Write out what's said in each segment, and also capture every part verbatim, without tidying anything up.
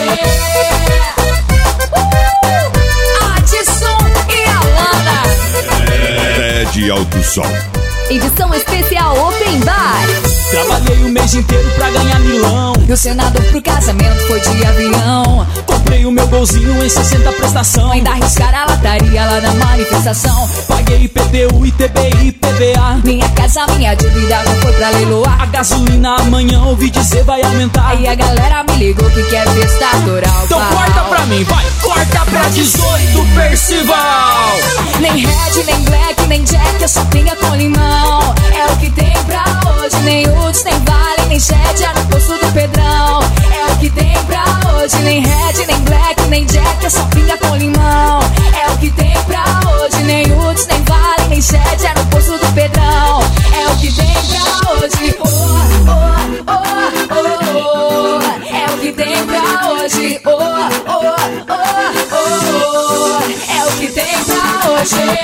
Adson e Alana. Pede Alto Som. Edição especial Open Bar. Trabalhei o mês inteiro pra ganhar milão. E o senador pro casamento foi de avião. Comprei o meu golzinho em sessenta prestação. Ainda arriscaram a lataria lá na manifestação. Paguei I P T U, I T B I, I P V A. Minha casa, minha dívida não foi pra leiloar. A gasolina amanhã ouvi dizer vai aumentar. Aí a galera me ligou que quer festa toral. Então corta pra mim, vai, corta pra dezoito, Percival. Nem Red, nem Black, nem Jack, é só pinga com limão. É o que tem pra hoje. Nem Uds, nem Vale, nem Shed, é no poço do Pedrão. É o que tem pra hoje. Nem Red, nem Black, nem Jack, é só pinga com limão. É o que tem pra hoje. Nem Uds, nem Vale, nem Shed, é no poço do Pedrão. É o que tem pra hoje. Oh, oh, oh, oh, oh. É o que tem pra hoje. Oh, oh, oh, oh, oh. É o que tem pra hoje.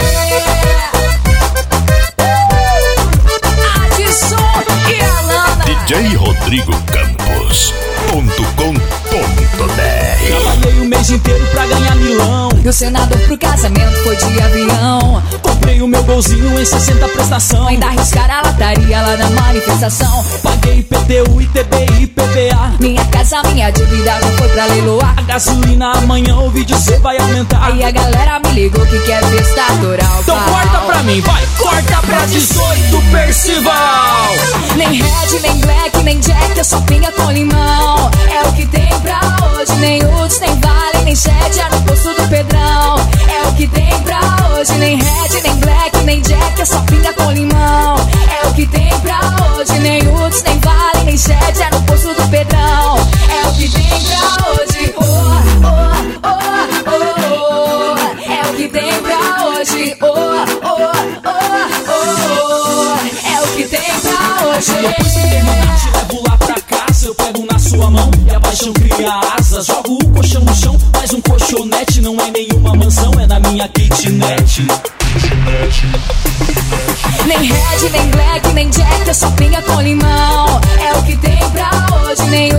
D J Rodrigo Campos ponto com ponto b r. Trabalhei o mês inteiro pra ganhar milão. E o senador pro casamento foi de avião. Comprei o meu golzinho em sessenta prestação. Ainda arriscaram a lataria lá na manifestação. Paguei I P T U, I T B I, I P V A. Minha casa, minha dívida não foi pra leiloar. A gasolina amanhã ouvi dizer vai aumentar. Aí a galera me ligou que quer festa toral. Então corta pra mim, vai, corta pra dezoito, Percival. Nem Red, nem Black, nem Jack, é só pinga com limão. É o que tem pra hoje. Nem Uds, nem Vale, nem Shed, é no poço do Pedrão. É o que tem pra hoje. Nem Red, nem Black, nem Jack, é só pinga com limão. É o que tem pra hoje. Nem Uds, nem Vale, nem Shed, é no poço do Pedrão. É o que tem pra hoje. Oh, oh, oh, oh, oh. É o que tem pra hoje. Oh, oh, oh, oh, oh. É o que tem pra hoje. Depois que terminar, te levo lá pra casa. Eu pego na sua mão e a paixão cria asas. Jogo o colchão no chão, mais um colchonete. Não é nenhuma mansão, é na minha kitnet. Nem Red, nem Black, nem Jack, é só pinga com limão. É o que tem pra hoje. Nem